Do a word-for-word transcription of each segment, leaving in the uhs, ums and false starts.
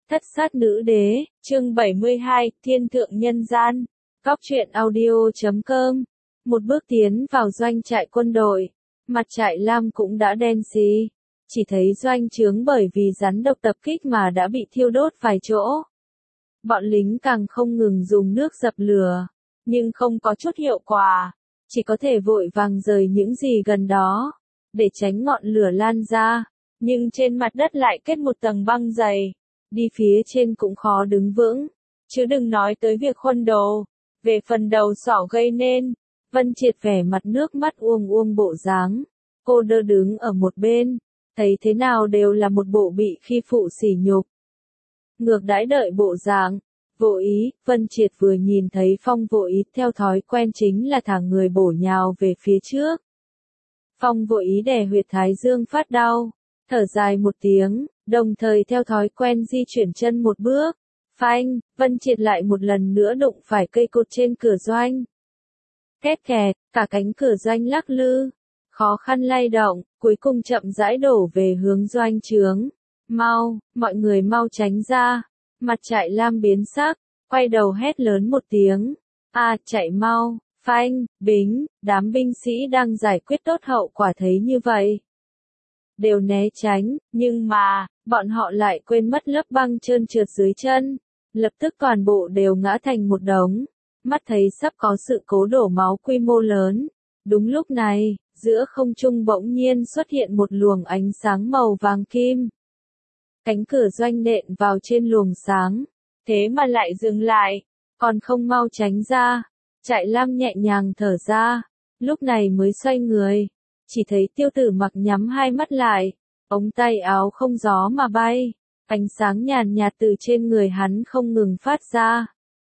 Thất sát nữ đế, chương bảy mươi hai, thiên thượng nhân gian. Cóc truyện audio chấm com. Một bước tiến vào doanh trại quân đội, mặt trại lam cũng đã đen xì. Chỉ thấy doanh trướng bởi vì rắn độc tập kích mà đã bị thiêu đốt vài chỗ. Bọn lính càng không ngừng dùng nước dập lửa, nhưng không có chút hiệu quả, chỉ có thể vội vàng rời những gì gần đó, để tránh ngọn lửa lan ra, nhưng trên mặt đất lại kết một tầng băng dày, đi phía trên cũng khó đứng vững, chứ đừng nói tới việc khuân đồ. Về phần đầu sỏ gây nên, Vân Triệt vẻ mặt nước mắt uông uông bộ dáng, cô đơ đứng ở một bên, thấy thế nào đều là một bộ bị khi phụ sỉ nhục. Ngược đãi đợi bộ dạng, vô ý, Vân Triệt vừa nhìn thấy Phong vô ý theo thói quen chính là thả người bổ nhào về phía trước. Phong vô ý đè huyệt thái dương phát đau, thở dài một tiếng, đồng thời theo thói quen di chuyển chân một bước. Phanh, Vân Triệt lại một lần nữa đụng phải cây cột trên cửa doanh. Két kẹt, cả cánh cửa doanh lắc lư, khó khăn lay động, cuối cùng chậm rãi đổ về hướng doanh trướng. Mau, mọi người mau tránh ra. Mặt trại lam biến sắc, quay đầu hét lớn một tiếng. À, chạy mau, phanh, bính, đám binh sĩ đang giải quyết tốt hậu quả thấy như vậy. Đều né tránh, nhưng mà, bọn họ lại quên mất lớp băng trơn trượt dưới chân. Lập tức toàn bộ đều ngã thành một đống, mắt thấy sắp có sự cố đổ máu quy mô lớn. Đúng lúc này, giữa không trung bỗng nhiên xuất hiện một luồng ánh sáng màu vàng kim. Cánh cửa doanh nện vào trên luồng sáng, thế mà lại dừng lại, còn không mau tránh ra. Trại lam nhẹ nhàng thở ra, lúc này mới xoay người, chỉ thấy Tiêu Tử Mặc nhắm hai mắt lại, ống tay áo không gió mà bay. Ánh sáng nhàn nhạt từ trên người hắn không ngừng phát ra.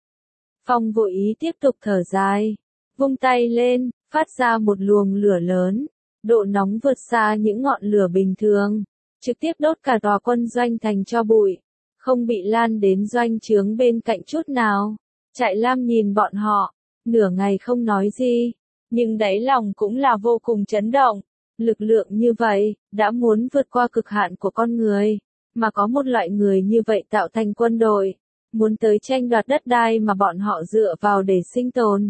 Phong vô ý tiếp tục thở dài, vung tay lên, phát ra một luồng lửa lớn, độ nóng vượt xa những ngọn lửa bình thường, trực tiếp đốt cả tòa quân doanh thành tro bụi, không bị lan đến doanh trướng bên cạnh chút nào. Trại lam nhìn bọn họ, nửa ngày không nói gì, nhưng đáy lòng cũng là vô cùng chấn động. Lực lượng như vậy, đã muốn vượt qua cực hạn của con người. Mà có một loại người như vậy tạo thành quân đội, muốn tới tranh đoạt đất đai mà bọn họ dựa vào để sinh tồn.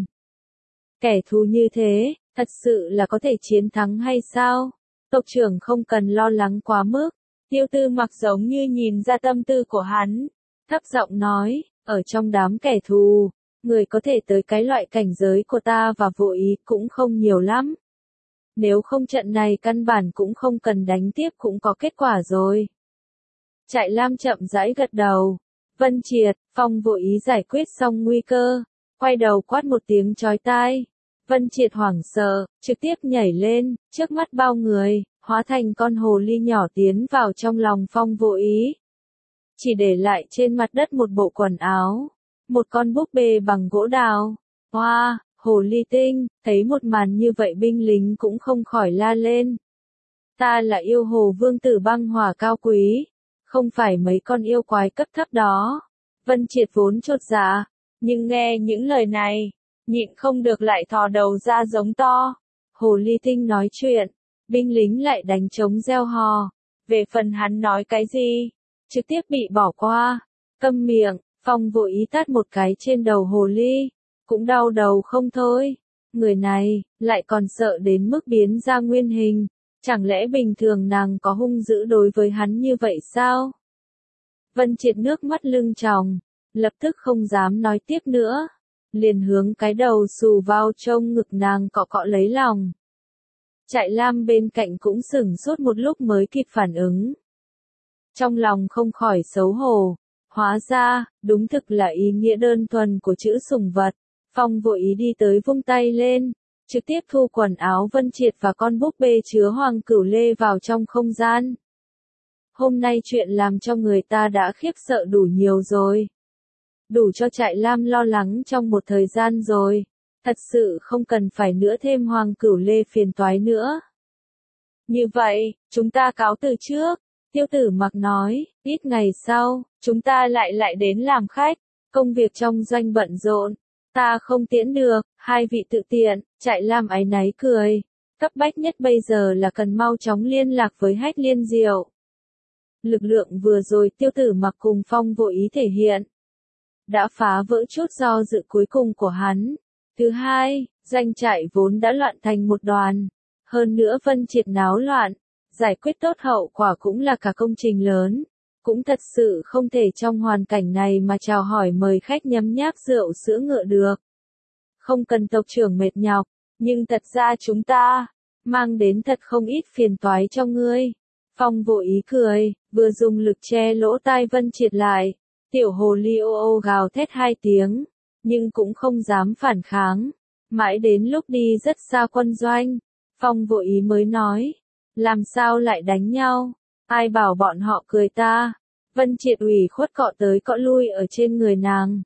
Kẻ thù như thế, thật sự là có thể chiến thắng hay sao? Tộc trưởng không cần lo lắng quá mức. Tiêu Tư Mặc giống như nhìn ra tâm tư của hắn, thấp giọng nói, ở trong đám kẻ thù, người có thể tới cái loại cảnh giới của ta và vô ý cũng không nhiều lắm. Nếu không trận này căn bản cũng không cần đánh tiếp cũng có kết quả rồi. Trại lam chậm rãi gật đầu. Vân Triệt, Phong vô ý giải quyết xong nguy cơ, quay đầu quát một tiếng chói tai. Vân Triệt hoảng sợ, trực tiếp nhảy lên, trước mắt bao người, hóa thành con hồ ly nhỏ tiến vào trong lòng Phong vô ý. Chỉ để lại trên mặt đất một bộ quần áo, một con búp bê bằng gỗ đào. Hoa, wow, hồ ly tinh, thấy một màn như vậy binh lính cũng không khỏi la lên. Ta là yêu hồ vương tử băng hỏa cao quý. Không phải mấy con yêu quái cấp thấp đó. Vân Triệt vốn chột dạ, nhưng nghe những lời này, nhịn không được lại thò đầu ra giống to. Hồ ly tinh nói chuyện, binh lính lại đánh trống reo hò. Về phần hắn nói cái gì, trực tiếp bị bỏ qua. Câm miệng, Phong vô ý tát một cái trên đầu hồ ly, cũng đau đầu không thôi. Người này, lại còn sợ đến mức biến ra nguyên hình. Chẳng lẽ bình thường nàng có hung dữ đối với hắn như vậy sao? Vân Triệt nước mắt lưng tròng, lập tức không dám nói tiếp nữa, liền hướng cái đầu xù vào trông ngực nàng cọ cọ lấy lòng. Trại lam bên cạnh cũng sửng sốt một lúc mới kịp phản ứng. Trong lòng không khỏi xấu hổ, hóa ra, đúng thực là ý nghĩa đơn thuần của chữ sủng vật. Phong vô ý đi tới vung tay lên, trực tiếp thu quần áo Vân Triệt và con búp bê chứa hoàng cửu lê vào trong không gian. Hôm nay chuyện làm cho người ta đã khiếp sợ đủ nhiều rồi. Đủ cho trại lam lo lắng trong một thời gian rồi. Thật sự không cần phải nữa thêm hoàng cửu lê phiền toái nữa. Như vậy, chúng ta cáo từ trước. Tiêu Tử Mặc nói, ít ngày sau, chúng ta lại lại đến làm khách. Công việc trong doanh bận rộn. Ta không tiễn được, hai vị tự tiện. Trại lam áy náy cười. Cấp bách nhất bây giờ là cần mau chóng liên lạc với Hách Liên Diệu. Lực lượng vừa rồi Tiêu Tử Mặc cùng Phong Vô Ý thể hiện, đã phá vỡ chút do dự cuối cùng của hắn. Thứ hai, doanh trại vốn đã loạn thành một đoàn. Hơn nữa Vân Triệt náo loạn, giải quyết tốt hậu quả cũng là cả công trình lớn. Cũng thật sự không thể trong hoàn cảnh này mà chào hỏi mời khách nhấm nháp rượu sữa ngựa được. Không cần tộc trưởng mệt nhọc, nhưng thật ra chúng ta mang đến thật không ít phiền toái cho ngươi. Phong Vô Ý cười, vừa dùng lực che lỗ tai Vân Triệt lại. Tiểu hồ ly ô ô gào thét hai tiếng, nhưng cũng không dám phản kháng. Mãi đến lúc đi rất xa quân doanh, Phong Vô Ý mới nói, làm sao lại đánh nhau, ai bảo bọn họ cười ta. Vân Triệt ủy khuất cọ tới cọ lui ở trên người nàng.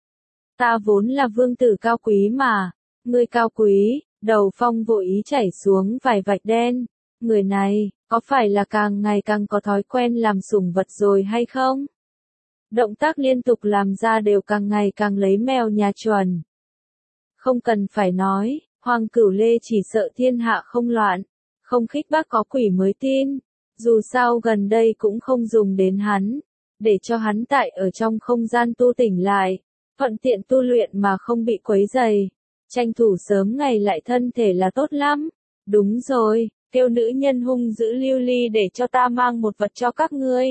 Ta vốn là vương tử cao quý mà, ngươi cao quý, đầu Phong Vô Ý chảy xuống vài vạch đen. Người này, có phải là càng ngày càng có thói quen làm sủng vật rồi hay không? Động tác liên tục làm ra đều càng ngày càng lấy mèo nhà chuẩn. Không cần phải nói, Hoàng Cửu Lê chỉ sợ thiên hạ không loạn, không khích bác có quỷ mới tin. Dù sao gần đây cũng không dùng đến hắn, để cho hắn tại ở trong không gian tu tỉnh lại, thuận tiện tu luyện mà không bị quấy rầy. Tranh thủ sớm ngày lại thân thể là tốt lắm. Đúng rồi, kêu nữ nhân hung dữ Lưu Ly để cho ta mang một vật cho các ngươi.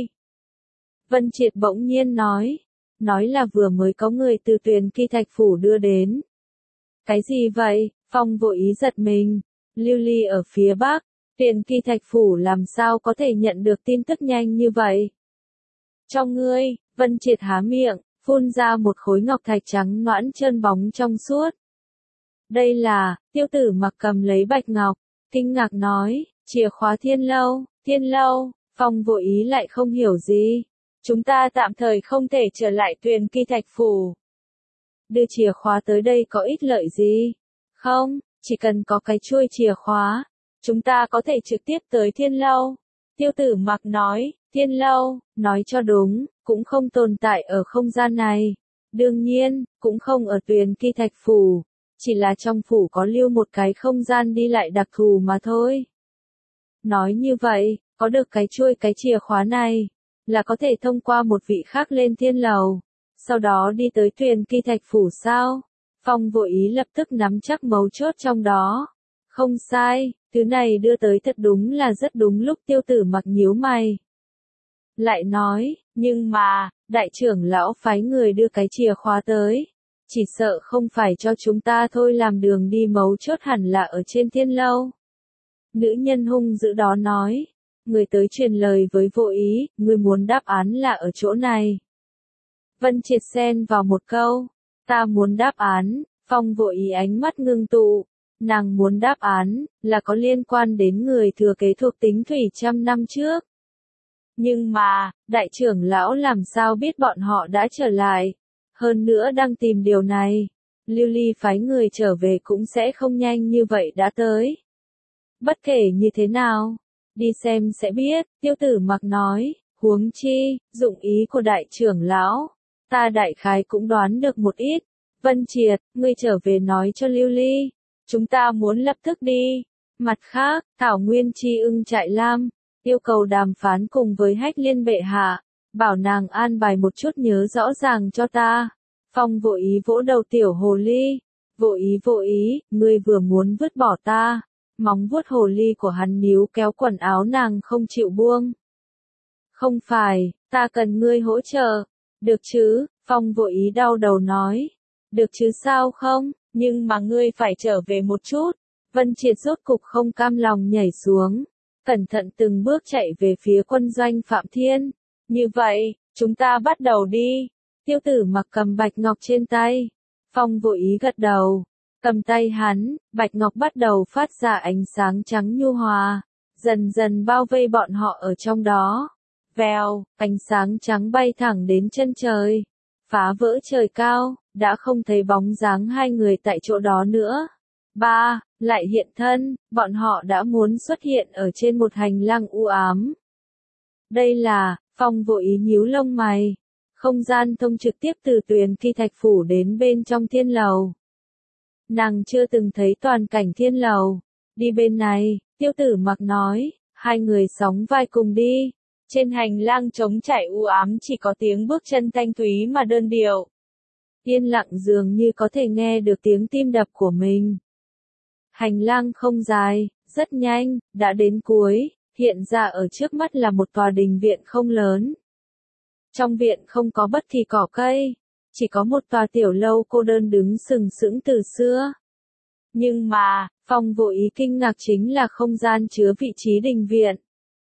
Vân Triệt bỗng nhiên nói, nói là vừa mới có người từ Tuyền Kỳ Thạch Phủ đưa đến. Cái gì vậy? Phong Vô Ý giật mình. Lưu Ly ở phía bắc, Tuyền Kỳ Thạch Phủ làm sao có thể nhận được tin tức nhanh như vậy? Cho ngươi, Vân Triệt há miệng, phun ra một khối ngọc thạch trắng nõn trơn bóng trong suốt. Đây là, Tiêu Tử Mặc cầm lấy bạch ngọc, kinh ngạc nói, chìa khóa Thiên Lâu, Thiên Lâu. Phong Vô Ý lại không hiểu gì. Chúng ta tạm thời không thể trở lại Tuyền Kỳ Thạch Phủ. Đưa chìa khóa tới đây có ích lợi gì? Không, chỉ cần có cái chuôi chìa khóa, chúng ta có thể trực tiếp tới Thiên Lâu. Tiêu Tử Mặc nói, Thiên Lâu, nói cho đúng, cũng không tồn tại ở không gian này. Đương nhiên, cũng không ở Tuyền Kỳ Thạch Phủ. Chỉ là trong phủ có lưu một cái không gian đi lại đặc thù mà thôi. Nói như vậy, có được cái chuôi cái chìa khóa này, là có thể thông qua một vị khác lên thiên lầu, sau đó đi tới Tuyền Kỳ Thạch Phủ sao? Phong Vô Ý lập tức nắm chắc mấu chốt trong đó. Không sai, thứ này đưa tới thật đúng là rất đúng lúc. Tiêu Tử Mặc nhíu mày. Lại nói, nhưng mà, đại trưởng lão phái người đưa cái chìa khóa tới. Chỉ sợ không phải cho chúng ta thôi, làm đường đi mấu chốt hẳn là ở trên Thiên Lâu. Nữ nhân hung dữ đó nói. Người tới truyền lời với Vô Ý, người muốn đáp án là ở chỗ này. Vân Triệt xen vào một câu. Ta muốn đáp án. Phong Vô Ý ánh mắt ngưng tụ. Nàng muốn đáp án, là có liên quan đến người thừa kế thuộc tính thủy trăm năm trước. Nhưng mà, đại trưởng lão làm sao biết bọn họ đã trở lại? Hơn nữa đang tìm điều này. Lưu Ly phái người trở về cũng sẽ không nhanh như vậy đã tới. Bất kể như thế nào, đi xem sẽ biết. Tiêu Tử Mặc nói, huống chi, dụng ý của đại trưởng lão, ta đại khái cũng đoán được một ít. Vân Triệt, ngươi trở về nói cho Lưu Ly, chúng ta muốn lập tức đi. Mặt khác, Thảo Nguyên Chi Ưng Trại Lam, yêu cầu đàm phán cùng với Hách Liên bệ hạ, bảo nàng an bài một chút nhớ rõ ràng cho ta. Phong Vô Ý vỗ đầu tiểu hồ ly. Vô Ý Vô Ý, ngươi vừa muốn vứt bỏ ta. Móng vuốt hồ ly của hắn níu kéo quần áo nàng không chịu buông. Không phải, ta cần ngươi hỗ trợ. Được chứ, Phong Vô Ý đau đầu nói. Được chứ sao không, nhưng mà ngươi phải trở về một chút. Vân Triệt rốt cục không cam lòng nhảy xuống. Cẩn thận từng bước chạy về phía quân doanh Phạm Thiên. Như vậy, chúng ta bắt đầu đi. Tiêu Tử Mặc cầm bạch ngọc trên tay. Phong Vô Ý gật đầu. Cầm tay hắn, bạch ngọc bắt đầu phát ra ánh sáng trắng nhu hòa. Dần dần bao vây bọn họ ở trong đó. Vèo, ánh sáng trắng bay thẳng đến chân trời. Phá vỡ trời cao, đã không thấy bóng dáng hai người tại chỗ đó nữa. Ba, lại hiện thân, bọn họ đã muốn xuất hiện ở trên một hành lang u ám. Đây là, Phong Vô Ý nhíu lông mày. Không gian thông trực tiếp từ Tuyền Kỳ Thạch Phủ đến bên trong thiên lầu. Nàng chưa từng thấy toàn cảnh thiên lầu. Đi bên này, Tiêu Tử Mặc nói, hai người sóng vai cùng đi. Trên hành lang trống trải u ám chỉ có tiếng bước chân thanh thúy mà đơn điệu. Yên lặng dường như có thể nghe được tiếng tim đập của mình. Hành lang không dài, rất nhanh, đã đến cuối, hiện ra ở trước mắt là một tòa đình viện không lớn. Trong viện không có bất kỳ cỏ cây, chỉ có một tòa tiểu lâu cô đơn đứng sừng sững từ xưa. Nhưng mà, Phong vô ý kinh ngạc chính là không gian chứa vị trí đình viện.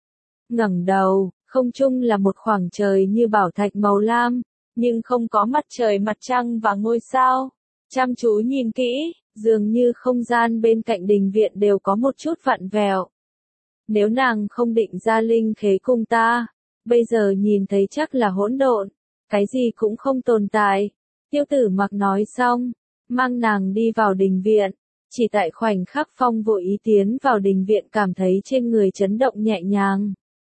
Ngẩng đầu, không trung là một khoảng trời như bảo thạch màu lam, nhưng không có mặt trời mặt trăng và ngôi sao. Chăm chú nhìn kỹ, dường như không gian bên cạnh đình viện đều có một chút vặn vẹo. Nếu nàng không định ra linh khế cung ta, bây giờ nhìn thấy chắc là hỗn độn, cái gì cũng không tồn tại. Tiêu Tử Mặc nói xong, mang nàng đi vào đình viện. Chỉ tại khoảnh khắc Phong vô ý tiến vào đình viện cảm thấy trên người chấn động nhẹ nhàng.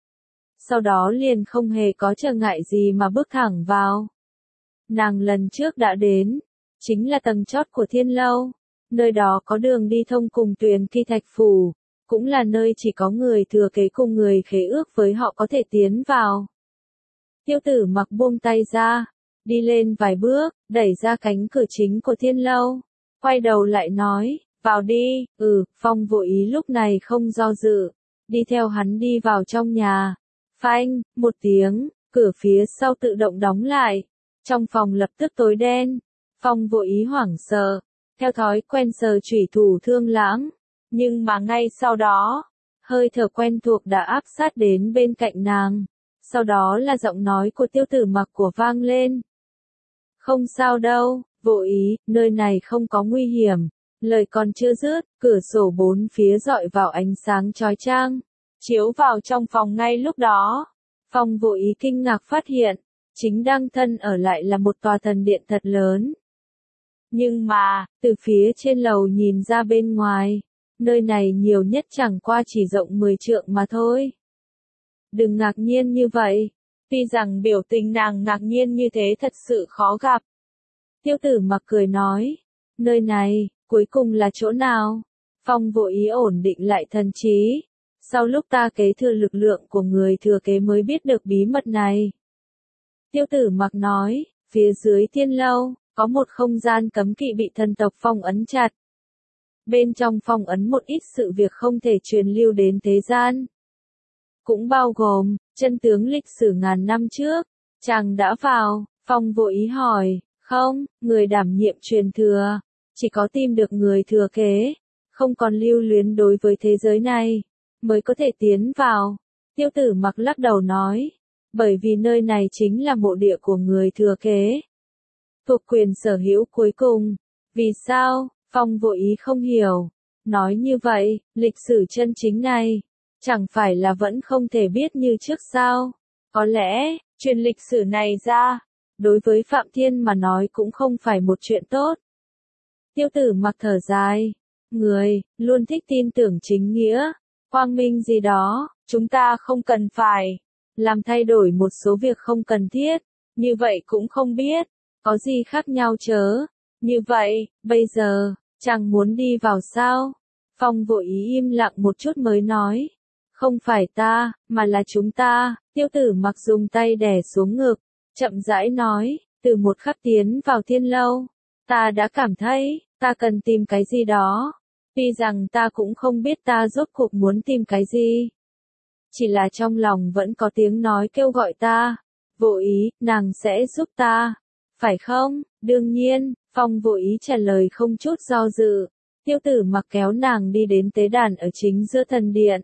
Sau đó liền không hề có trở ngại gì mà bước thẳng vào. Nàng lần trước đã đến, chính là tầng chót của Thiên Lâu, nơi đó có đường đi thông cùng Tuyền Kỳ Thạch Phủ, cũng là nơi chỉ có người thừa kế cùng người khế ước với họ có thể tiến vào. Tiêu Tử Mặc buông tay ra, đi lên vài bước, đẩy ra cánh cửa chính của Thiên Lâu, quay đầu lại nói, vào đi. Ừ, Phong vô ý lúc này không do dự, đi theo hắn đi vào trong nhà. Phanh, một tiếng, cửa phía sau tự động đóng lại. Trong phòng lập tức tối đen. Phong vô ý hoảng sợ, theo thói quen sờ chủy thủ Thương Lãng. Nhưng mà ngay sau đó, hơi thở quen thuộc đã áp sát đến bên cạnh nàng. Sau đó là giọng nói của Tiêu Tử Mặc của vang lên. Không sao đâu, vô ý, nơi này không có nguy hiểm. Lời còn chưa dứt, cửa sổ bốn phía dọi vào ánh sáng chói chang, chiếu vào trong phòng ngay lúc đó. Phong vô ý kinh ngạc phát hiện, chính đang thân ở lại là một tòa thần điện thật lớn. Nhưng mà, từ phía trên lầu nhìn ra bên ngoài, nơi này nhiều nhất chẳng qua chỉ rộng mười trượng mà thôi. Đừng ngạc nhiên như vậy, tuy rằng biểu tình nàng ngạc nhiên như thế thật sự khó gặp. Tiêu Tử Mặc cười nói, nơi này, cuối cùng là chỗ nào? Phong vô ý ổn định lại thần trí. Sau lúc ta kế thừa lực lượng của người thừa kế mới biết được bí mật này. Tiêu Tử Mặc nói, phía dưới Thiên Lâu, có một không gian cấm kỵ bị thần tộc phong ấn chặt. Bên trong phong ấn một ít sự việc không thể truyền lưu đến thế gian. Cũng bao gồm, chân tướng lịch sử ngàn năm trước. Chàng đã vào, Phong vô ý hỏi, không, người đảm nhiệm truyền thừa. Chỉ có tìm được người thừa kế, không còn lưu luyến đối với thế giới này, mới có thể tiến vào. Tiêu Tử Mặc lắc đầu nói, bởi vì nơi này chính là mộ địa của người thừa kế. Thuộc quyền sở hữu cuối cùng. Vì sao? Phong vô ý không hiểu. Nói như vậy, lịch sử chân chính này, chẳng phải là vẫn không thể biết như trước sao? Có lẽ, truyền lịch sử này ra, đối với Phạm Thiên mà nói cũng không phải một chuyện tốt. Tiêu Tử Mặc thở dài, người, luôn thích tin tưởng chính nghĩa, quang minh gì đó, chúng ta không cần phải làm thay đổi một số việc không cần thiết, như vậy cũng không biết, có gì khác nhau chớ. Như vậy, bây giờ, chàng muốn đi vào sao? Phong vô ý im lặng một chút mới nói, không phải ta, mà là chúng ta. Tiêu Tử Mặc dùng tay đè xuống ngực, chậm rãi nói, từ một khắc tiến vào Thiên Lâu, ta đã cảm thấy, ta cần tìm cái gì đó. Tuy rằng ta cũng không biết ta rốt cuộc muốn tìm cái gì. Chỉ là trong lòng vẫn có tiếng nói kêu gọi ta. Vô ý, nàng sẽ giúp ta. Phải không? Đương nhiên, Phong vô ý trả lời không chút do dự. Tiêu Tử Mặc kéo nàng đi đến tế đàn ở chính giữa thần điện.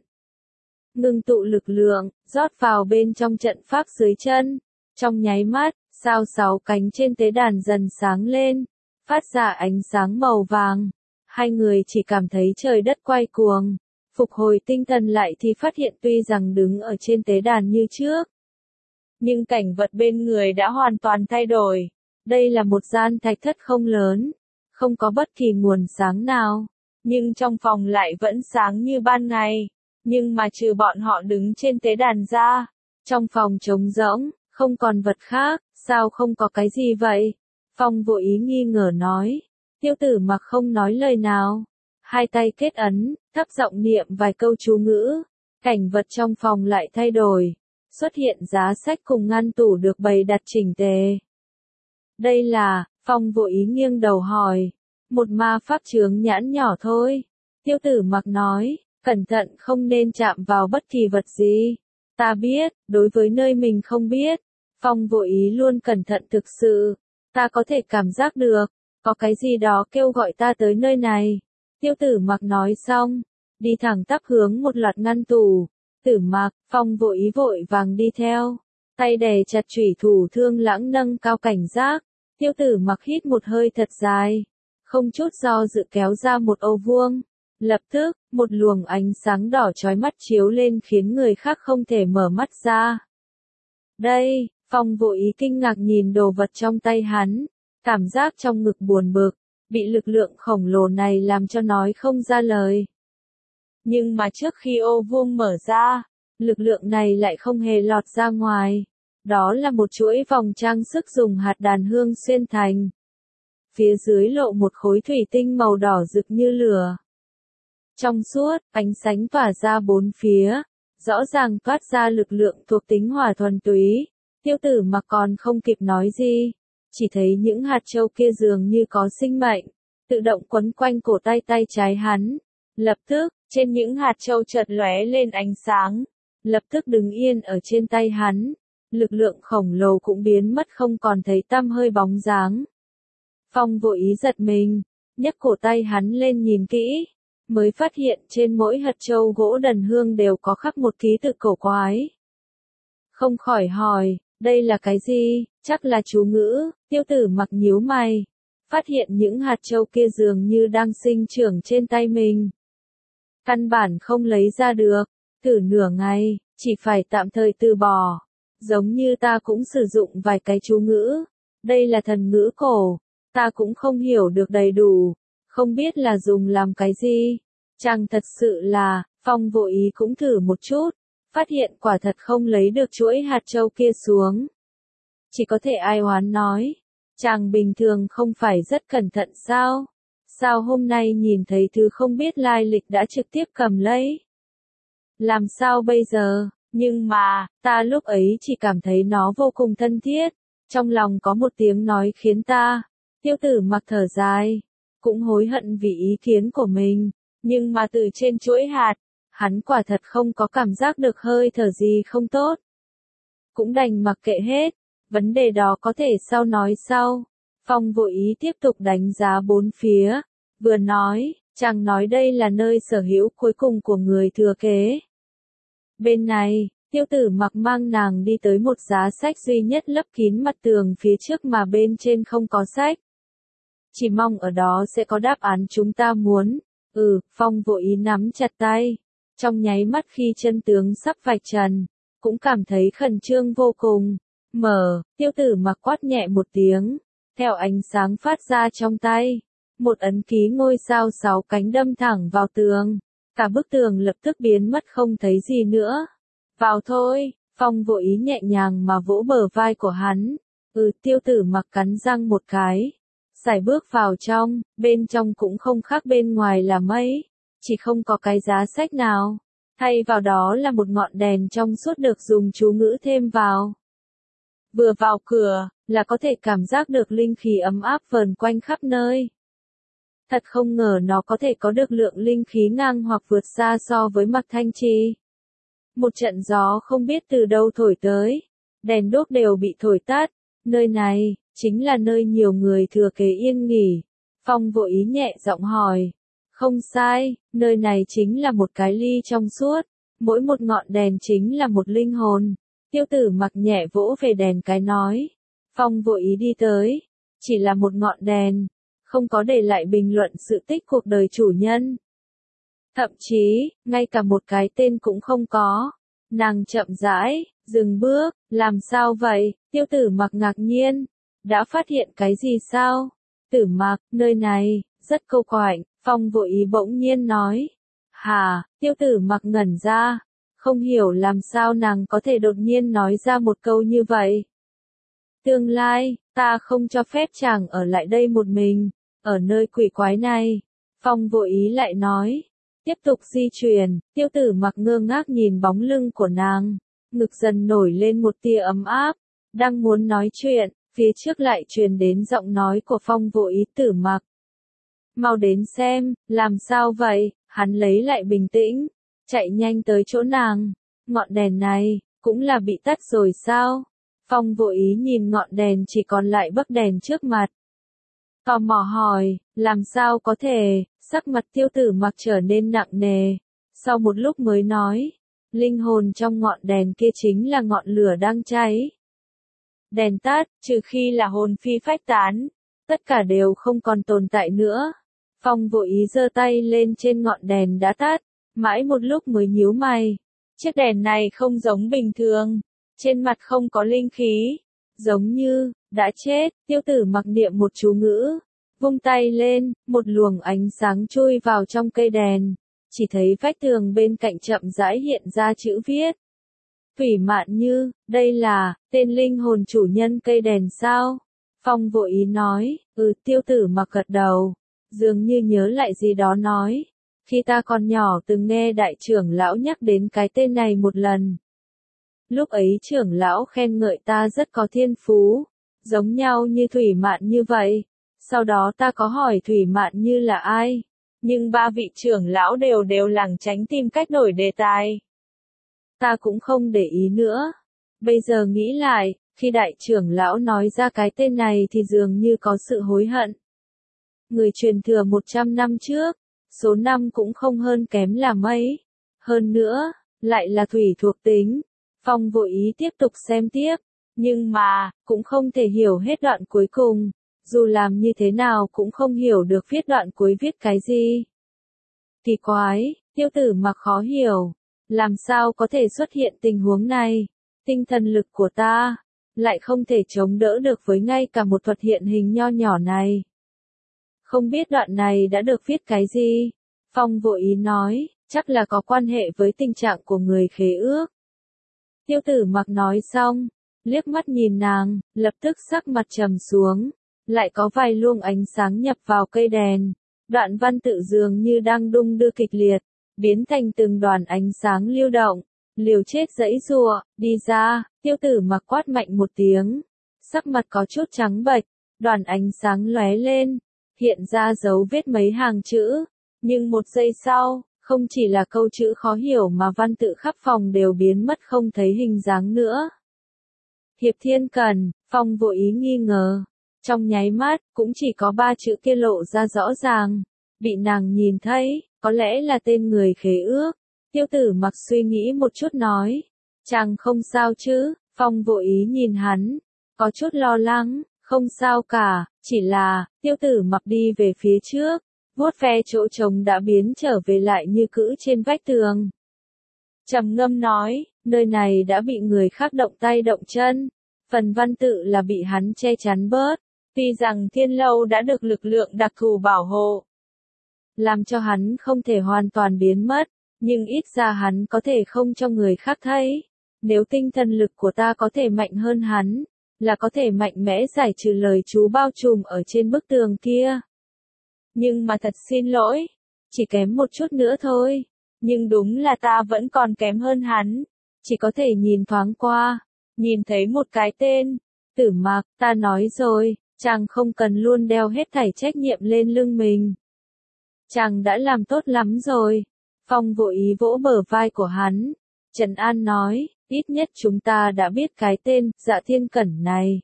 Ngưng tụ lực lượng, rót vào bên trong trận pháp dưới chân. Trong nháy mắt, sao sáu cánh trên tế đàn dần sáng lên, phát ra ánh sáng màu vàng. Hai người chỉ cảm thấy trời đất quay cuồng. Phục hồi tinh thần lại thì phát hiện tuy rằng đứng ở trên tế đàn như trước, nhưng cảnh vật bên người đã hoàn toàn thay đổi. Đây là một gian thạch thất không lớn, không có bất kỳ nguồn sáng nào, nhưng trong phòng lại vẫn sáng như ban ngày. Nhưng mà trừ bọn họ đứng trên tế đàn ra, trong phòng trống rỗng, không còn vật khác. Sao không có cái gì vậy? Phong vô ý nghi ngờ nói. Tiêu Tử Mặc không nói lời nào, hai tay kết ấn, thấp giọng niệm vài câu chú ngữ, cảnh vật trong phòng lại thay đổi. xuất hiện giá sách cùng ngăn tủ được bày đặt chỉnh tề. Đây là, Phong vội ý nghiêng đầu hỏi, một ma pháp chướng nhãn nhỏ thôi. Tiêu Tử Mặc nói, cẩn thận không nên chạm vào bất kỳ vật gì. Ta biết, đối với nơi mình không biết, Phong vội ý luôn cẩn thận thực sự. Ta có thể cảm giác được, có cái gì đó kêu gọi ta tới nơi này. Tiêu Tử Mặc nói xong, đi thẳng tắp hướng một loạt ngăn tủ. Tử Mặc, Phong vội ý vội vàng đi theo, tay đè chặt chủy thủ thương lãng nâng cao cảnh giác. Tiêu Tử Mặc hít một hơi thật dài, không chút do dự kéo ra một ô vuông. Lập tức, một luồng ánh sáng đỏ chói mắt chiếu lên khiến người khác không thể mở mắt ra. Đây, Phong vội ý kinh ngạc nhìn đồ vật trong tay hắn, cảm giác trong ngực buồn bực, bị lực lượng khổng lồ này làm cho nói không ra lời. Nhưng mà trước khi ô vuông mở ra, lực lượng này lại không hề lọt ra ngoài. Đó là một chuỗi vòng trang sức dùng hạt đàn hương xuyên thành. Phía dưới lộ một khối thủy tinh màu đỏ rực như lửa. Trong suốt, ánh sáng tỏa ra bốn phía, rõ ràng toát ra lực lượng thuộc tính hỏa thuần túy. Tiêu Tử Mặc còn không kịp nói gì, chỉ thấy những hạt châu kia dường như có sinh mệnh, tự động quấn quanh cổ tay tay trái hắn. Lập tức, trên những hạt châu chợt lóe lên ánh sáng, lập tức đứng yên ở trên tay hắn. Lực lượng khổng lồ cũng biến mất không còn thấy tăm hơi bóng dáng. Phong vội ý giật mình, nhấc cổ tay hắn lên nhìn kỹ, mới phát hiện trên mỗi hạt châu gỗ đần hương đều có khắc một ký tự cổ quái. Không khỏi hỏi, đây là cái gì? Chắc là chú ngữ. Tiêu Tử Mặc nhíu mày, phát hiện những hạt châu kia dường như đang sinh trưởng trên tay mình. Căn bản không lấy ra được, thử nửa ngày, chỉ phải tạm thời từ bỏ. Giống như ta cũng sử dụng vài cái chú ngữ. Đây là thần ngữ cổ, ta cũng không hiểu được đầy đủ, không biết là dùng làm cái gì. Chẳng thật sự là, Phong vội ý cũng thử một chút, phát hiện quả thật không lấy được chuỗi hạt châu kia xuống. Chỉ có thể ai oán nói, chàng bình thường không phải rất cẩn thận sao? Sao hôm nay nhìn thấy thứ không biết lai lịch đã trực tiếp cầm lấy? Làm sao bây giờ? Nhưng mà, ta lúc ấy chỉ cảm thấy nó vô cùng thân thiết, trong lòng có một tiếng nói khiến ta. Tiêu Tử Mặc thở dài, cũng hối hận vì ý kiến của mình, nhưng mà từ trên chuỗi hạt, hắn quả thật không có cảm giác được hơi thở gì không tốt. Cũng đành mặc kệ hết, vấn đề đó có thể sau nói sau. Phong vội ý tiếp tục đánh giá bốn phía, vừa nói, chàng nói đây là nơi sở hữu cuối cùng của người thừa kế. Bên này, Tiêu Tử Mặc mang nàng đi tới một giá sách duy nhất lấp kín mặt tường phía trước mà bên trên không có sách. Chỉ mong ở đó sẽ có đáp án chúng ta muốn. Ừ, Phong vội ý nắm chặt tay. Trong nháy mắt khi chân tướng sắp vạch trần, cũng cảm thấy khẩn trương vô cùng. Mở, Tiêu Tử Mặc quát nhẹ một tiếng. Theo ánh sáng phát ra trong tay, một ấn ký ngôi sao sáu cánh đâm thẳng vào tường. Cả bức tường lập tức biến mất không thấy gì nữa. Vào thôi, Phong vội ý nhẹ nhàng mà vỗ bờ vai của hắn. Ừ, Tiêu Tử Mặc cắn răng một cái. Sải bước vào trong, bên trong cũng không khác bên ngoài là mấy. Chỉ không có cái giá sách nào. Thay vào đó là một ngọn đèn trong suốt được dùng chú ngữ thêm vào. Vừa vào cửa, là có thể cảm giác được linh khí ấm áp vờn quanh khắp nơi. Thật không ngờ nó có thể có được lượng linh khí ngang hoặc vượt xa so với Mạc Thanh Trì. Một trận gió không biết từ đâu thổi tới, đèn đuốc đều bị thổi tắt, nơi này, chính là nơi nhiều người thừa kế yên nghỉ. Phong vội ý nhẹ giọng hỏi, không sai, nơi này chính là một cái ly trong suốt, mỗi một ngọn đèn chính là một linh hồn. Tiêu Tử Mặc nhẹ vỗ về đèn cái nói, Phong vội ý đi tới, chỉ là một ngọn đèn, không có để lại bình luận sự tích cuộc đời chủ nhân. Thậm chí, ngay cả một cái tên cũng không có. Nàng chậm rãi, dừng bước, làm sao vậy? Tiêu Tử Mặc ngạc nhiên, đã phát hiện cái gì sao? Tử Mặc, nơi này, rất câu quạnh, Phong vội ý bỗng nhiên nói. Hà, Tiêu Tử Mặc ngẩn ra, không hiểu làm sao nàng có thể đột nhiên nói ra một câu như vậy. Tương lai, ta không cho phép chàng ở lại đây một mình, ở nơi quỷ quái này. Phong vội ý lại nói. Tiếp tục di chuyển, Tiêu Tử Mặc ngơ ngác nhìn bóng lưng của nàng. ngực dần nổi lên một tia ấm áp, đang muốn nói chuyện, phía trước lại truyền đến giọng nói của Phong Vô Ý Tử Mặc. Mau đến xem, làm sao vậy? Hắn lấy lại bình tĩnh, chạy nhanh tới chỗ nàng. Ngọn đèn này, cũng là bị tắt rồi sao? Phong Vô Ý nhìn ngọn đèn chỉ còn lại bấc đèn trước mặt. Tò mò hỏi, làm sao có thể? Sắc mặt Tiêu Tử Mặc trở nên nặng nề. Sau một lúc mới nói, linh hồn trong ngọn đèn kia chính là ngọn lửa đang cháy. Đèn tắt, trừ khi là hồn phi phách tán, tất cả đều không còn tồn tại nữa. Phong Vô Ý giơ tay lên trên ngọn đèn đã tắt, mãi một lúc mới nhíu mày. Chiếc đèn này không giống bình thường, trên mặt không có linh khí, giống như đã chết. Tiêu Tử Mặc niệm một chú ngữ, vung tay lên, một luồng ánh sáng chui vào trong cây đèn, chỉ thấy vách tường bên cạnh chậm rãi hiện ra chữ viết. Thủy Mạn Như, đây là tên linh hồn chủ nhân cây đèn sao? Phong Vô Ý nói, ừ. Tiêu Tử Mặc gật đầu, dường như nhớ lại gì đó nói, khi ta còn nhỏ từng nghe đại trưởng lão nhắc đến cái tên này một lần. Lúc ấy trưởng lão khen ngợi ta rất có thiên phú, giống nhau như Thủy Mạn Như vậy. Sau đó ta có hỏi Thủy Mạn Như là ai, nhưng ba vị trưởng lão đều đều lảng tránh tìm cách đổi đề tài. Ta cũng không để ý nữa. Bây giờ nghĩ lại, khi đại trưởng lão nói ra cái tên này thì dường như có sự hối hận. Người truyền thừa một trăm năm trước, số năm cũng không hơn kém là mấy. Hơn nữa, lại là thủy thuộc tính. Phong Vô Ý tiếp tục xem tiếp, nhưng mà, cũng không thể hiểu hết đoạn cuối cùng. Dù làm như thế nào cũng không hiểu được viết đoạn cuối viết cái gì. Kỳ quái, Tiêu Tử Mặc khó hiểu. Làm sao có thể xuất hiện tình huống này? Tinh thần lực của ta lại không thể chống đỡ được với ngay cả một thuật hiện hình nho nhỏ này. Không biết đoạn này đã được viết cái gì? Phong Vô Ý nói, chắc là có quan hệ với tình trạng của người khế ước. Tiêu Tử Mặc nói xong, liếc mắt nhìn nàng, lập tức sắc mặt trầm xuống, lại có vài luồng ánh sáng nhập vào cây đèn. Đoạn văn tự dường như đang đung đưa kịch liệt, biến thành từng đoàn ánh sáng lưu động, liều chết giãy giụa, đi ra. Tiêu Tử Mặc quát mạnh một tiếng, sắc mặt có chút trắng bệch, đoàn ánh sáng lóe lên, hiện ra dấu vết mấy hàng chữ, nhưng một giây sau, không chỉ là câu chữ khó hiểu mà văn tự khắp phòng đều biến mất không thấy hình dáng nữa. Hiệp Thiên Cần, Phong Vô Ý nghi ngờ, trong nháy mắt, cũng chỉ có ba chữ kia lộ ra rõ ràng, bị nàng nhìn thấy, có lẽ là tên người khế ước. Tiêu Tử Mặc suy nghĩ một chút nói, chàng không sao chứ? Phong Vô Ý nhìn hắn, có chút lo lắng, không sao cả, chỉ là, Tiêu Tử Mặc đi về phía trước, vuốt ve chỗ trống đã biến trở về lại như cữ trên vách tường. Trầm ngâm nói, nơi này đã bị người khác động tay động chân, phần văn tự là bị hắn che chắn bớt, tuy rằng Thiên Lâu đã được lực lượng đặc thù bảo hộ, làm cho hắn không thể hoàn toàn biến mất, nhưng ít ra hắn có thể không cho người khác thấy. Nếu tinh thần lực của ta có thể mạnh hơn hắn, là có thể mạnh mẽ giải trừ lời chú bao trùm ở trên bức tường kia. Nhưng mà thật xin lỗi, chỉ kém một chút nữa thôi. Nhưng đúng là ta vẫn còn kém hơn hắn, chỉ có thể nhìn thoáng qua, nhìn thấy một cái tên, Tử Mặc. Ta nói rồi, chàng không cần luôn đeo hết thảy trách nhiệm lên lưng mình. Chàng đã làm tốt lắm rồi. Phong Vô Ý vỗ bờ vai của hắn, trấn an nói, ít nhất chúng ta đã biết cái tên Dạ Thiên Cẩn này.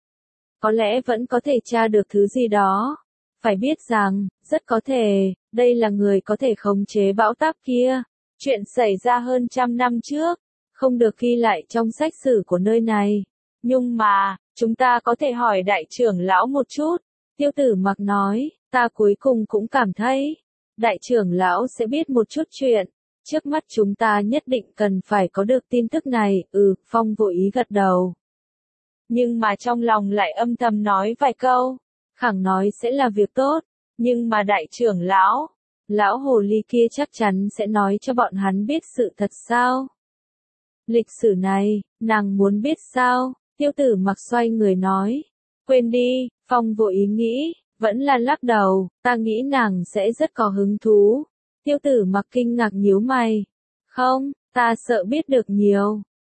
Có lẽ vẫn có thể tra được thứ gì đó. Phải biết rằng, rất có thể, đây là người có thể khống chế bão táp kia. Chuyện xảy ra hơn trăm năm trước, không được ghi lại trong sách sử của nơi này. Nhưng mà, chúng ta có thể hỏi đại trưởng lão một chút. Tiêu Tử Mặc nói, ta cuối cùng cũng cảm thấy, đại trưởng lão sẽ biết một chút chuyện. Trước mắt chúng ta nhất định cần phải có được tin tức này. Ừ, Phong Vô Ý gật đầu. Nhưng mà trong lòng lại âm thầm nói vài câu. Khẳng nói sẽ là việc tốt, nhưng mà đại trưởng lão, lão hồ ly kia chắc chắn sẽ nói cho bọn hắn biết sự thật sao? Lịch sử này, nàng muốn biết sao? Tiêu Tử Mặc xoay người nói, quên đi. Phong Vô Ý nghĩ, vẫn là lắc đầu, ta nghĩ nàng sẽ rất có hứng thú. Tiêu Tử Mặc kinh ngạc nhíu mày, không, ta sợ biết được nhiều.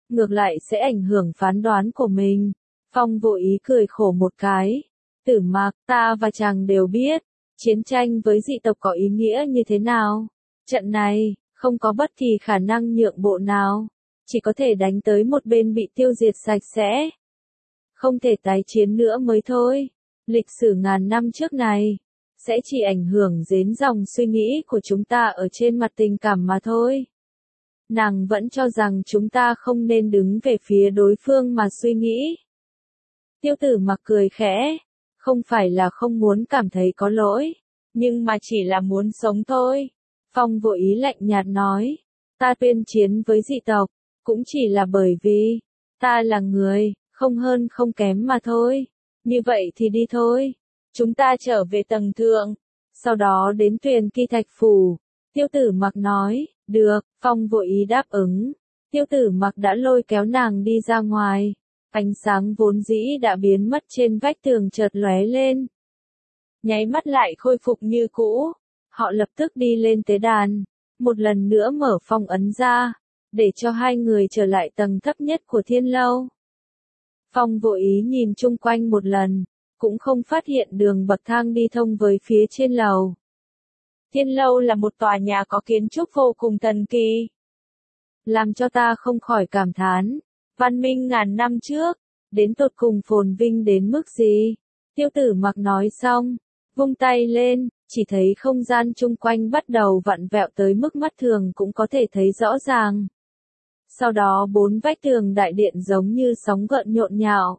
ngược lại sẽ ảnh hưởng phán đoán của mình. Phong vô ý cười khổ một cái. Tử Mặc, ta và chàng đều biết, chiến tranh với dị tộc có ý nghĩa như thế nào. Trận này, không có bất kỳ khả năng nhượng bộ nào, chỉ có thể đánh tới một bên bị tiêu diệt sạch sẽ. Không thể tái chiến nữa mới thôi. Lịch sử ngàn năm trước này, sẽ chỉ ảnh hưởng đến dòng suy nghĩ của chúng ta ở trên mặt tình cảm mà thôi. Nàng vẫn cho rằng chúng ta không nên đứng về phía đối phương mà suy nghĩ. Tiêu Tử Mặc cười khẽ, không phải là không muốn cảm thấy có lỗi, nhưng mà chỉ là muốn sống thôi. Phong vô ý lạnh nhạt nói, ta tuyên chiến với dị tộc, cũng chỉ là bởi vì, ta là người, không hơn không kém mà thôi. Như vậy thì đi thôi. Chúng ta trở về tầng thượng, sau đó đến Tuyền Kỳ Thạch Phủ. Tiêu Tử Mặc nói, được, Phong vô ý đáp ứng. Tiêu Tử Mặc đã lôi kéo nàng đi ra ngoài. Ánh sáng vốn dĩ đã biến mất trên vách tường chợt lóe lên. Nháy mắt lại khôi phục như cũ. Họ lập tức đi lên tế đàn. Một lần nữa mở phong ấn ra, để cho hai người trở lại tầng thấp nhất của thiên lâu. Phong vô ý nhìn chung quanh một lần, cũng không phát hiện đường bậc thang đi thông với phía trên lầu. Thiên lâu là một tòa nhà có kiến trúc vô cùng thần kỳ. Làm cho ta không khỏi cảm thán, văn minh ngàn năm trước, đến tột cùng phồn vinh đến mức gì. Tiêu Tử Mặc nói xong, vung tay lên, chỉ thấy không gian chung quanh bắt đầu vặn vẹo tới mức mắt thường cũng có thể thấy rõ ràng. Sau đó bốn vách tường đại điện giống như sóng gợn nhộn nhạo.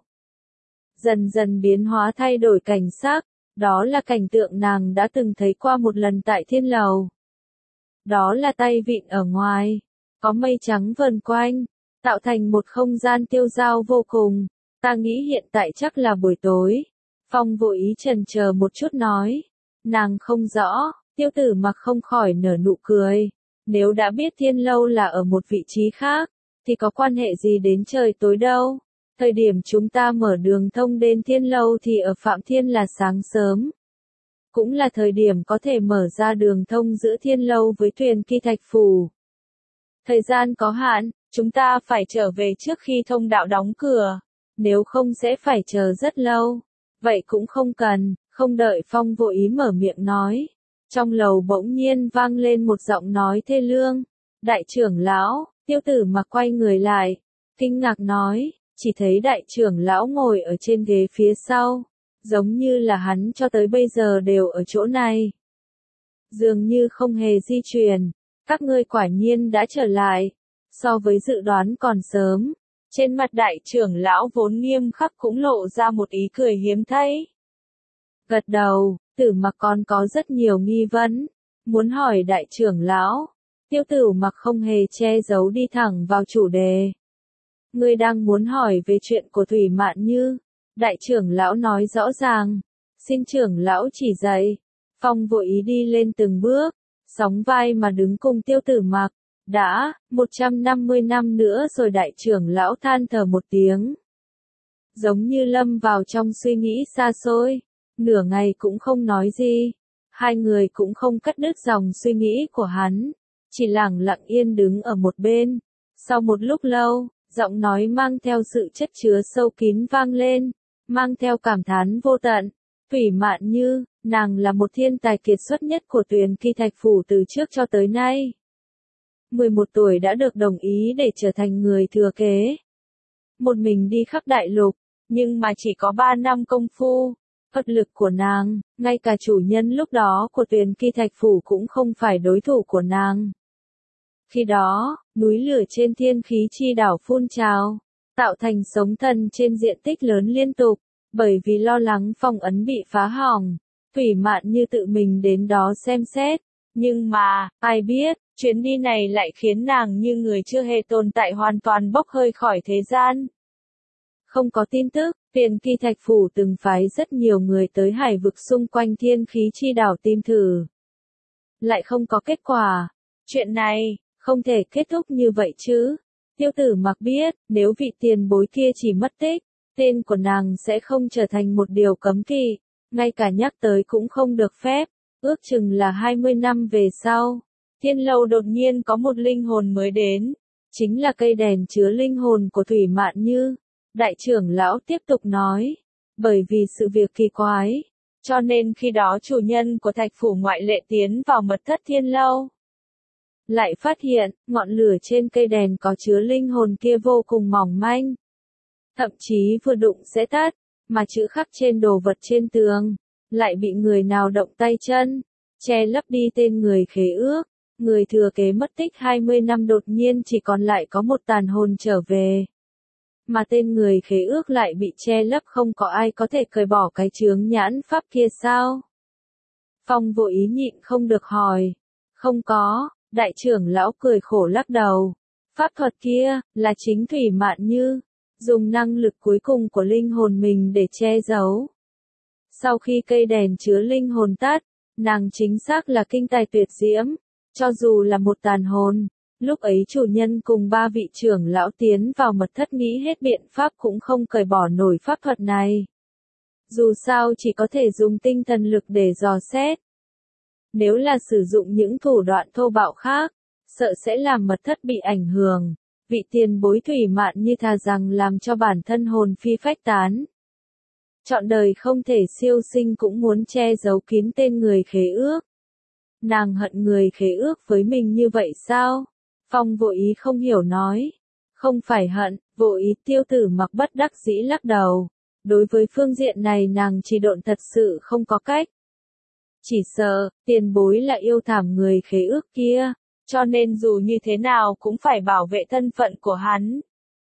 Dần dần biến hóa thay đổi cảnh sắc, đó là cảnh tượng nàng đã từng thấy qua một lần tại thiên lầu. Đó là tay vịn ở ngoài, có mây trắng vờn quanh, tạo thành một không gian tiêu dao vô cùng. Ta nghĩ hiện tại chắc là buổi tối. Phong vô ý chần chờ một chút nói. Nàng không rõ, Tiêu Tử Mặc không khỏi nở nụ cười. Nếu đã biết thiên lâu là ở một vị trí khác, thì có quan hệ gì đến trời tối đâu. Thời điểm chúng ta mở đường thông đến thiên lâu thì ở Phạm Thiên là sáng sớm. Cũng là thời điểm có thể mở ra đường thông giữa thiên lâu với Tuyền Kỳ Thạch Phủ. Thời gian có hạn, chúng ta phải trở về trước khi thông đạo đóng cửa. Nếu không sẽ phải chờ rất lâu. Vậy cũng không cần, không đợi Phong vô ý mở miệng nói. Trong lầu bỗng nhiên vang lên một giọng nói thê lương. Đại trưởng lão, Tiêu Tử Mặc quay người lại. Kinh ngạc nói, chỉ thấy đại trưởng lão ngồi ở trên ghế phía sau. Giống như là hắn cho tới bây giờ đều ở chỗ này. Dường như không hề di chuyển. Các ngươi quả nhiên đã trở lại. So với dự đoán còn sớm. Trên mặt đại trưởng lão vốn nghiêm khắc cũng lộ ra một ý cười hiếm thấy. Gật đầu, Tử Mặc còn có rất nhiều nghi vấn. Muốn hỏi đại trưởng lão. Tiêu Tử Mặc không hề che giấu đi thẳng vào chủ đề. Ngươi đang muốn hỏi về chuyện của Thủy Mạn Như. Đại trưởng lão nói rõ ràng. Xin trưởng lão chỉ dạy. Phong vô ý đi lên từng bước. Sóng vai mà đứng cùng Tiêu Tử Mặc. Đã, một trăm năm mươi năm nữa rồi đại trưởng lão than thở một tiếng. Giống như lâm vào trong suy nghĩ xa xôi. Nửa ngày cũng không nói gì. Hai người cũng không cắt đứt dòng suy nghĩ của hắn. Chỉ lặng lặng yên đứng ở một bên. Sau một lúc lâu, giọng nói mang theo sự chất chứa sâu kín vang lên. Mang theo cảm thán vô tận. Thủy Mạn Như, nàng là một thiên tài kiệt xuất nhất của Tuyền Kỳ Thạch Phủ từ trước cho tới nay. mười một tuổi đã được đồng ý để trở thành người thừa kế. Một mình đi khắp đại lục, nhưng mà chỉ có ba năm công phu. Thuật lực của nàng, ngay cả chủ nhân lúc đó của Tuyền Kỳ Thạch Phủ cũng không phải đối thủ của nàng. Khi đó, núi lửa trên Thiên Khí Chi đảo phun trào, tạo thành sóng thần trên diện tích lớn liên tục, bởi vì lo lắng phong ấn bị phá hỏng. Thủy Mạn Như tự mình đến đó xem xét, nhưng mà, ai biết, chuyến đi này lại khiến nàng như người chưa hề tồn tại hoàn toàn bốc hơi khỏi thế gian. Không có tin tức, Tuyền Kỳ Thạch Phủ từng phái rất nhiều người tới hải vực xung quanh Thiên Khí Chi đảo tìm thử. Lại không có kết quả. Chuyện này, không thể kết thúc như vậy chứ. Tiêu Tử Mặc biết, nếu vị tiền bối kia chỉ mất tích, tên của nàng sẽ không trở thành một điều cấm kỵ, ngay cả nhắc tới cũng không được phép. Ước chừng là hai mươi năm về sau, thiên lâu đột nhiên có một linh hồn mới đến. chính là cây đèn chứa linh hồn của Thủy Mạn Như. Đại trưởng lão tiếp tục nói, bởi vì sự việc kỳ quái, cho nên khi đó chủ nhân của thạch phủ ngoại lệ tiến vào mật thất Thiên Lâu. Lại phát hiện, ngọn lửa trên cây đèn có chứa linh hồn kia vô cùng mỏng manh. Thậm chí vừa đụng sẽ tắt, mà chữ khắc trên đồ vật trên tường, lại bị người nào động tay chân, che lấp đi tên người khế ước. Người thừa kế mất tích hai mươi năm đột nhiên chỉ còn lại có một tàn hồn trở về. Mà tên người khế ước lại bị che lấp, không có ai có thể cởi bỏ cái chướng nhãn pháp kia sao? Phong Vô Ý nhịn không được hỏi. Không có, đại trưởng lão cười khổ lắc đầu. Pháp thuật kia, là chính Thủy Mạn Như, dùng năng lực cuối cùng của linh hồn mình để che giấu. Sau khi cây đèn chứa linh hồn tắt, nàng chính xác là kinh tài tuyệt diễm. Cho dù là một tàn hồn, lúc ấy chủ nhân cùng ba vị trưởng lão tiến vào mật thất nghĩ hết biện pháp cũng không cởi bỏ nổi pháp thuật này. Dù sao chỉ có thể dùng tinh thần lực để dò xét. Nếu là sử dụng những thủ đoạn thô bạo khác, sợ sẽ làm mật thất bị ảnh hưởng. Vị tiền bối Thủy Mạn Như thà rằng làm cho bản thân hồn phi phách tán. Trọn đời không thể siêu sinh cũng muốn che giấu kín tên người khế ước. Nàng hận người khế ước với mình như vậy sao? Phong Vô Ý không hiểu nói. Không phải hận, Vô Ý. Tiêu Tử Mặc bất đắc dĩ lắc đầu. Đối với phương diện này nàng chỉ độn thật sự không có cách. Chỉ sợ, tiền bối là yêu thảm người khế ước kia, cho nên dù như thế nào cũng phải bảo vệ thân phận của hắn.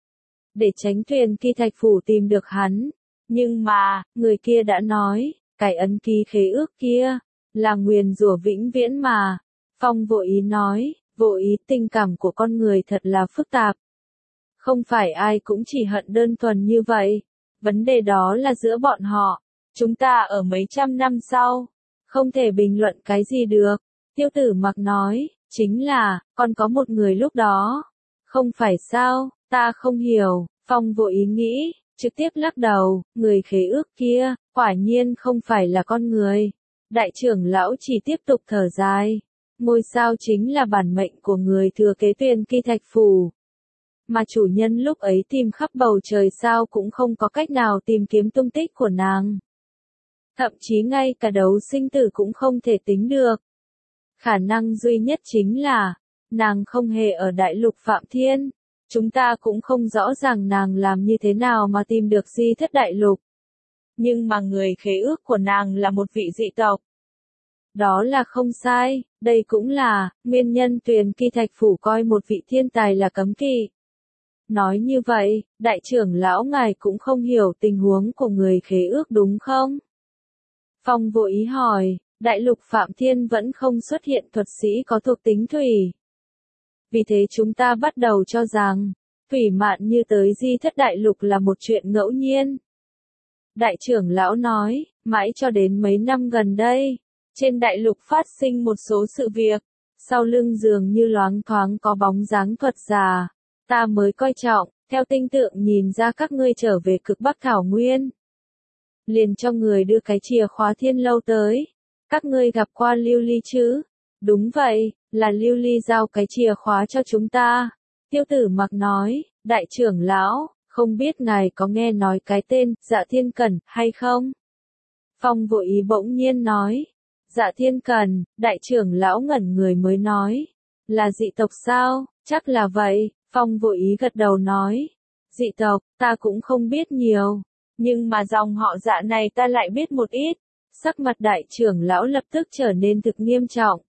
Để tránh Tuyền Kỳ Thạch Phủ tìm được hắn. Nhưng mà, người kia đã nói, cái ấn ký khế ước kia, là nguyền rủa vĩnh viễn mà. Phong Vô Ý nói, Vô Ý, tình cảm của con người thật là phức tạp. Không phải ai cũng chỉ hận đơn thuần như vậy. Vấn đề đó là giữa bọn họ. Chúng ta ở mấy trăm năm sau, không thể bình luận cái gì được. Tiêu Tử Mặc nói, chính là, còn có một người lúc đó. Không phải sao, ta không hiểu. Phong Vô Ý nghĩ, trực tiếp lắc đầu, người khế ước kia, quả nhiên không phải là con người. Đại trưởng lão chỉ tiếp tục thở dài. Ngôi sao chính là bản mệnh của người thừa kế Tuyền Kỳ Thạch Phủ. Mà chủ nhân lúc ấy tìm khắp bầu trời sao cũng không có cách nào tìm kiếm tung tích của nàng. Thậm chí ngay cả đấu sinh tử cũng không thể tính được. Khả năng duy nhất chính là, nàng không hề ở đại lục Phạm Thiên. Chúng ta cũng không rõ ràng nàng làm như thế nào mà tìm được Di Thất Đại Lục. Nhưng mà người khế ước của nàng là một vị dị tộc. Đó là không sai, đây cũng là nguyên nhân Tuyền Kỳ Thạch Phủ coi một vị thiên tài là cấm kỵ. Nói như vậy, đại trưởng lão ngài cũng không hiểu tình huống của người khế ước đúng không? Phong Vô Ý hỏi, đại lục Phạm Thiên vẫn không xuất hiện thuật sĩ có thuộc tính thủy. Vì thế chúng ta bắt đầu cho rằng, Thủy Mạn Như tới Di Thất Đại Lục là một chuyện ngẫu nhiên. Đại trưởng lão nói, mãi cho đến mấy năm gần đây, trên đại lục phát sinh một số sự việc, sau lưng dường như loáng thoáng có bóng dáng thuật giả, ta mới coi trọng, theo tinh tượng nhìn ra các ngươi trở về cực Bắc Thảo Nguyên. Liền cho người đưa cái chìa khóa Thiên Lâu tới, các ngươi gặp qua Lưu Ly chứ? Đúng vậy, là Lưu Ly giao cái chìa khóa cho chúng ta. Tiêu Tử Mặc nói, đại trưởng lão, không biết ngài có nghe nói cái tên Dạ Thiên Cẩn hay không? Phong Vô Ý bỗng nhiên nói, Dạ Thiên Cẩn, đại trưởng lão ngẩn người mới nói, là dị tộc sao? Chắc là vậy. Phong Vô Ý gật đầu nói, dị tộc, ta cũng không biết nhiều, nhưng mà dòng họ Dạ này ta lại biết một ít. Sắc mặt đại trưởng lão lập tức trở nên thực nghiêm trọng.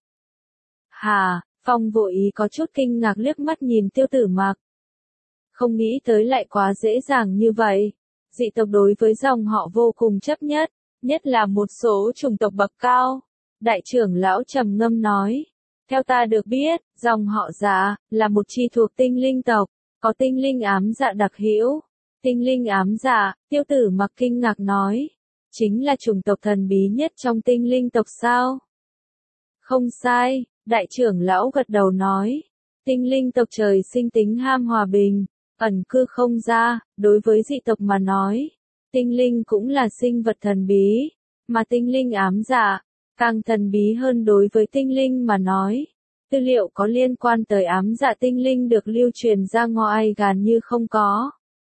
Hà, Phong Vô Ý có chút kinh ngạc liếc mắt nhìn Tiêu Tử Mặc. Không nghĩ tới lại quá dễ dàng như vậy. Dị tộc đối với dòng họ vô cùng chấp nhất, nhất là một số chủng tộc bậc cao. Đại trưởng lão trầm ngâm nói, theo ta được biết, dòng họ Dạ là một chi thuộc tinh linh tộc, có tinh linh ám dạ đặc hữu. Tinh linh ám dạ, Tiêu Tử Mặc kinh ngạc nói, chính là chủng tộc thần bí nhất trong tinh linh tộc sao? Không sai, đại trưởng lão gật đầu nói, tinh linh tộc trời sinh tính ham hòa bình, ẩn cư không ra, đối với dị tộc mà nói, tinh linh cũng là sinh vật thần bí, mà tinh linh ám dạ, càng thần bí hơn đối với tinh linh mà nói. Tư liệu có liên quan tới ám dạ tinh linh được lưu truyền ra ngoài gần như không có.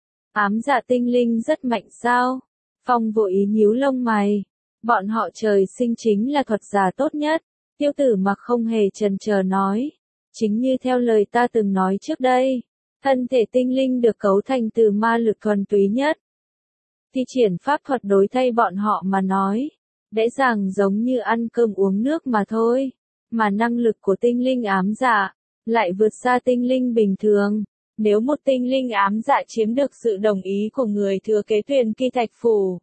Ám dạ tinh linh rất mạnh sao? Phong Vô Ý nhíu lông mày. Bọn họ trời sinh chính là thuật giả tốt nhất. Tiêu Tử Mặc không hề chần chờ nói. Chính như theo lời ta từng nói trước đây. Thân thể tinh linh được cấu thành từ ma lực thuần túy nhất. Thi triển pháp thuật đối thay bọn họ mà nói. Dễ dàng giống như ăn cơm uống nước mà thôi. Mà năng lực của tinh linh ám dạ lại vượt xa tinh linh bình thường. Nếu một tinh linh ám dạ chiếm được sự đồng ý của người thừa kế Tuyền Kỳ Thạch Phủ,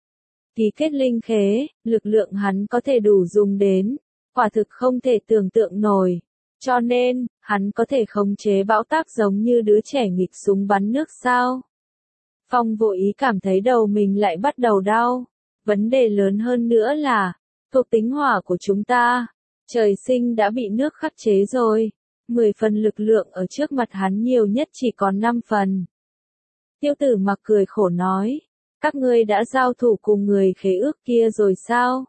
ký kết linh khế, lực lượng hắn có thể đủ dùng đến, quả thực không thể tưởng tượng nổi. Cho nên, hắn có thể khống chế bão táp giống như đứa trẻ nghịch súng bắn nước sao? Phong Vô Ý cảm thấy đầu mình lại bắt đầu đau. Vấn đề lớn hơn nữa là, thuộc tính hỏa của chúng ta, trời sinh đã bị nước khắc chế rồi. mười phần lực lượng ở trước mặt hắn nhiều nhất chỉ còn năm phần. Tiêu Tử Mặc cười khổ nói, các ngươi đã giao thủ cùng người khế ước kia rồi sao?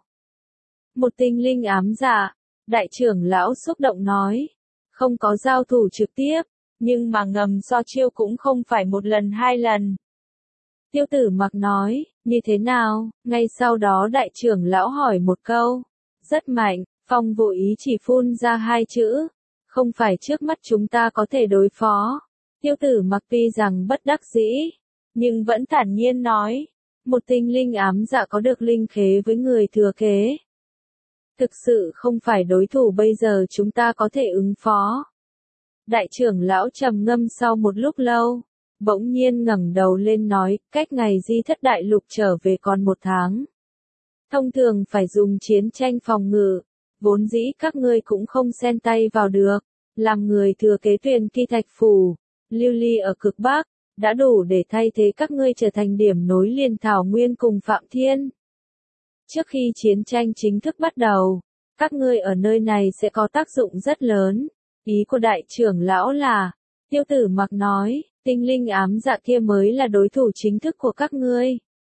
Một tinh linh ám dạ, đại trưởng lão xúc động nói, không có giao thủ trực tiếp, nhưng mà ngầm so chiêu cũng không phải một lần hai lần. Tiêu Tử Mặc nói, như thế nào? Ngay sau đó đại trưởng lão hỏi một câu, rất mạnh. Phong Vô Ý chỉ phun ra hai chữ, không phải trước mắt chúng ta có thể đối phó. Tiêu Tử Mặc tuy rằng bất đắc dĩ, nhưng vẫn thản nhiên nói, một tinh linh ám dạ có được linh khế với người thừa kế. Thực sự không phải đối thủ bây giờ chúng ta có thể ứng phó. Đại trưởng lão trầm ngâm sau một lúc lâu, bỗng nhiên ngẩng đầu lên nói, cách ngày Di Thất Đại Lục trở về còn một tháng. Thông thường phải dùng chiến tranh phòng ngự. Vốn dĩ các ngươi cũng không xen tay vào được, làm người thừa kế Tuyền Kỳ Thạch Phủ, lưu ly ở cực Bắc, đã đủ để thay thế các ngươi trở thành điểm nối liền Thảo Nguyên cùng Phạm Thiên. Trước khi chiến tranh chính thức bắt đầu, các ngươi ở nơi này sẽ có tác dụng rất lớn. Ý của đại trưởng lão là, Tiêu Tử Mặc nói, tinh linh ám dạ kia mới là đối thủ chính thức của các ngươi.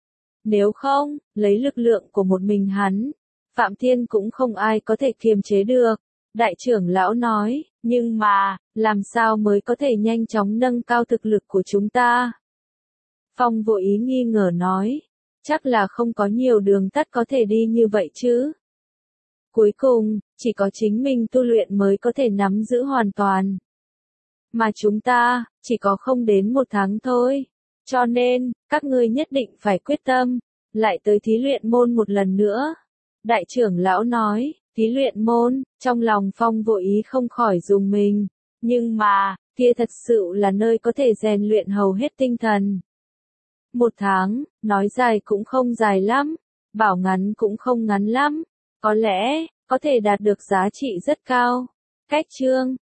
Nếu không, lấy lực lượng của một mình hắn, Phạm Thiên cũng không ai có thể kiềm chế được. Đại trưởng lão nói, nhưng mà, làm sao mới có thể nhanh chóng nâng cao thực lực của chúng ta? Phong Vô Ý nghi ngờ nói, chắc là không có nhiều đường tắt có thể đi như vậy chứ. Cuối cùng, chỉ có chính mình tu luyện mới có thể nắm giữ hoàn toàn. Mà chúng ta, chỉ có không đến một tháng thôi. Cho nên, các ngươi nhất định phải quyết tâm, lại tới thí luyện môn một lần nữa. Đại trưởng lão nói, thí luyện môn, trong lòng Phong Vô Ý không khỏi rùng mình. Nhưng mà, kia thật sự là nơi có thể rèn luyện hầu hết tinh thần. Một tháng, nói dài cũng không dài lắm, bảo ngắn cũng không ngắn lắm. Có lẽ, có thể đạt được giá trị rất cao. Cách chương